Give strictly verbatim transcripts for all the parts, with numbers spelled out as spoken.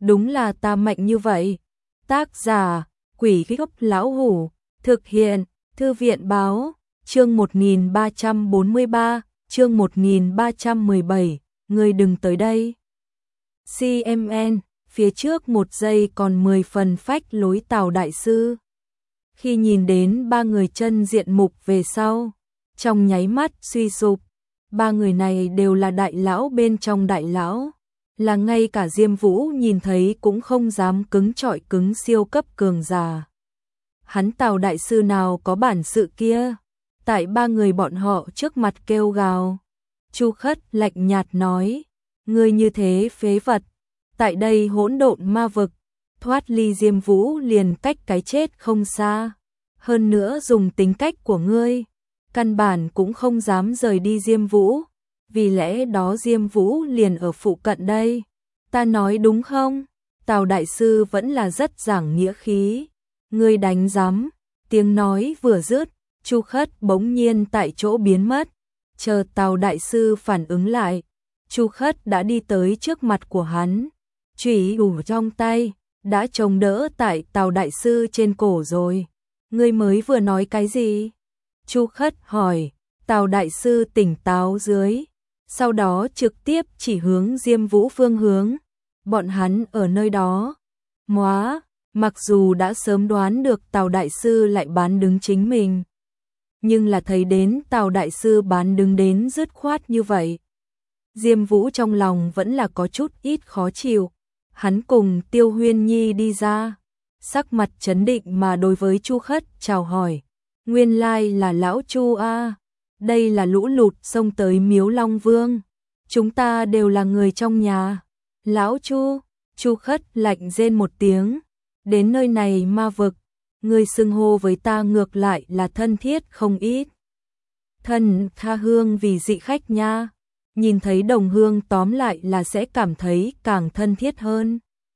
đúng là ta mạnh như vậy. Tác giả, Quỷ Gốc Lão Hủ, thực hiện, Thư viện báo, chương một nghìn ba trăm bốn mươi ba, chương một nghìn ba trăm mười bảy, ngươi đừng tới đây. xê em en, phía trước một giây còn mười phần phách lối Tào đại sư. Khi nhìn đến ba người chân diện mục về sau, trong nháy mắt suy sụp, ba người này đều là đại lão bên trong đại lão, là ngay cả Diêm Vũ nhìn thấy cũng không dám cứng trọi cứng siêu cấp cường giả. Hắn Tào đại sư nào có bản sự kia, tại ba người bọn họ trước mặt kêu gào. Chu Khất lạnh nhạt nói, ngươi như thế phế vật, tại đây hỗn độn ma vực, thoát ly Diêm Vũ liền cách cái chết không xa, hơn nữa dùng tính cách của ngươi, căn bản cũng không dám rời đi Diêm Vũ, vì lẽ đó Diêm Vũ liền ở phụ cận đây. Ta nói đúng không? Tào đại sư vẫn là rất giảng nghĩa khí. Ngươi đánh rắm. Tiếng nói vừa dứt, Chu Khất bỗng nhiên tại chỗ biến mất. Chờ Tào đại sư phản ứng lại, Chu Khất đã đi tới trước mặt của hắn, chủy ủ trong tay, đã chống đỡ tại Tào đại sư trên cổ rồi. Ngươi mới vừa nói cái gì? Chu Khất hỏi. Tào đại sư tỉnh táo dưới, sau đó trực tiếp chỉ hướng Diêm Vũ phương hướng. Bọn hắn ở nơi đó. Móa, mặc dù đã sớm đoán được Tào đại sư lại bán đứng chính mình, nhưng là thấy đến Tào đại sư bán đứng đến dứt khoát như vậy, Diêm Vũ trong lòng vẫn là có chút ít khó chịu. Hắn cùng Tiêu Huyên Nhi đi ra, sắc mặt trấn định mà đối với Chu Khất chào hỏi. Nguyên lai là lão Chu a, đây là lũ lụt xông tới Miếu Long Vương, chúng ta đều là người trong nhà. Lão Chu, Chu Khất lạnh rên một tiếng, đến nơi này ma vực, ngươi xưng hô với ta ngược lại là thân thiết không ít. Thân tha hương vì dị khách nha, nhìn thấy đồng hương tóm lại là sẽ cảm thấy càng thân thiết hơn.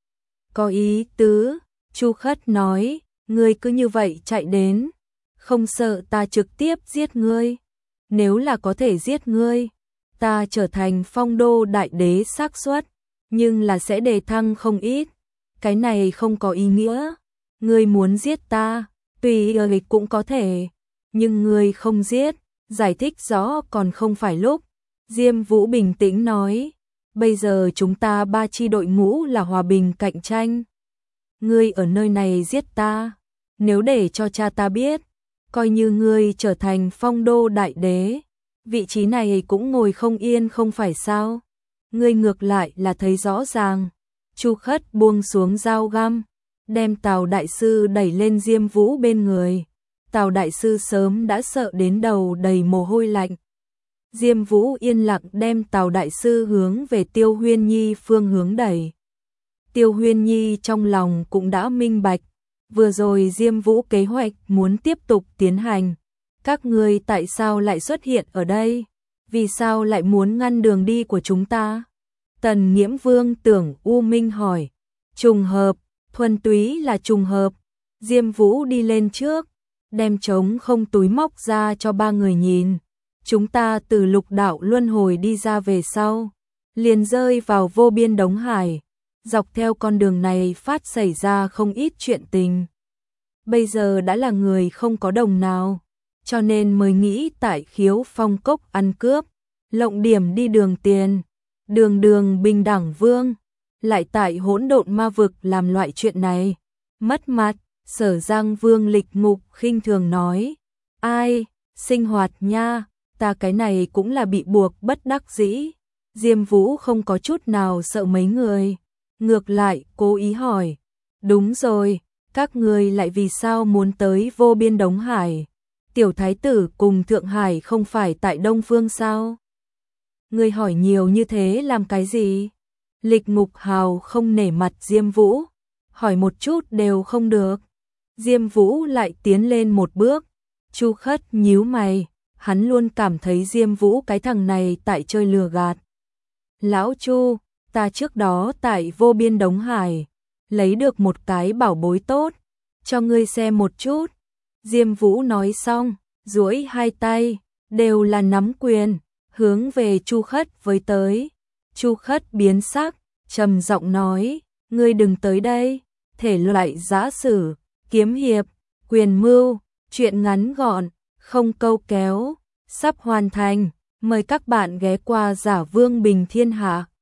Có ý tứ, Chu Khất nói, ngươi cứ như vậy chạy đến, không sợ ta trực tiếp giết ngươi? Nếu là có thể giết ngươi, ta trở thành phong đô đại đế xác suất, nhưng là sẽ đề thăng không ít. Cái này không có ý nghĩa. Ngươi muốn giết ta, tùy ý cũng có thể, nhưng ngươi không giết, giải thích rõ còn không phải lúc. Diêm Vũ bình tĩnh nói, bây giờ chúng ta ba chi đội ngũ là hòa bình cạnh tranh. Ngươi ở nơi này giết ta, nếu để cho cha ta biết, coi như ngươi trở thành phong đô đại đế, vị trí này cũng ngồi không yên không phải sao? Ngươi ngược lại là thấy rõ ràng. Chu Khất buông xuống dao găm, đem Tào đại sư đẩy lên Diêm Vũ bên người. Tào đại sư sớm đã sợ đến đầu đầy mồ hôi lạnh. Diêm Vũ yên lặng đem Tào đại sư hướng về Tiêu Huyên Nhi phương hướng đẩy. Tiêu Huyên Nhi trong lòng cũng đã minh bạch, vừa rồi Diêm Vũ kế hoạch muốn tiếp tục tiến hành. Các ngươi tại sao lại xuất hiện ở đây? Vì sao lại muốn ngăn đường đi của chúng ta? Tần Nghiễm Vương Tưởng U Minh hỏi. Trùng hợp, thuần túy là trùng hợp. Diêm Vũ đi lên trước, đem trống không túi móc ra cho ba người nhìn. Chúng ta từ lục đạo luân hồi đi ra về sau, liền rơi vào vô biên đống hải. Dọc theo con đường này phát xảy ra không ít chuyện tình. Bây giờ đã là người không có đồng nào, cho nên mới nghĩ tại Khiếu Phong Cốc ăn cướp, lộng điểm đi đường tiền. Đường đường bình đẳng vương, lại tại hỗn độn ma vực làm loại chuyện này. Mất mặt, Sở Giang Vương Lịch Ngục khinh thường nói. Ai, sinh hoạt nha, ta cái này cũng là bị buộc bất đắc dĩ. Diêm Vũ không có chút nào sợ mấy người, ngược lại cố ý hỏi. Đúng rồi, các người lại vì sao muốn tới vô biên đống hải? Tiểu thái tử cùng Thượng Hải không phải tại Đông Phương sao? Ngươi hỏi nhiều như thế làm cái gì? Lịch Ngục Hào không nể mặt Diêm Vũ, hỏi một chút đều không được. Diêm Vũ lại tiến lên một bước. Chu Khất nhíu mày, hắn luôn cảm thấy Diêm Vũ cái thằng này tại chơi lừa gạt. Lão Chu, ta trước đó tại vô biên đống hải, lấy được một cái bảo bối tốt, cho ngươi xem một chút. Diêm Vũ nói xong, duỗi hai tay, đều là nắm quyền, hướng về Chu Khất với tới. Chu Khất biến sắc, trầm giọng nói, Ngươi đừng tới đây. Thể loại giã sử, kiếm hiệp, quyền mưu, truyện ngắn gọn, không câu kéo, sắp hoàn thành. Mời các bạn ghé qua Giả Vương Bình Thiên Hạ.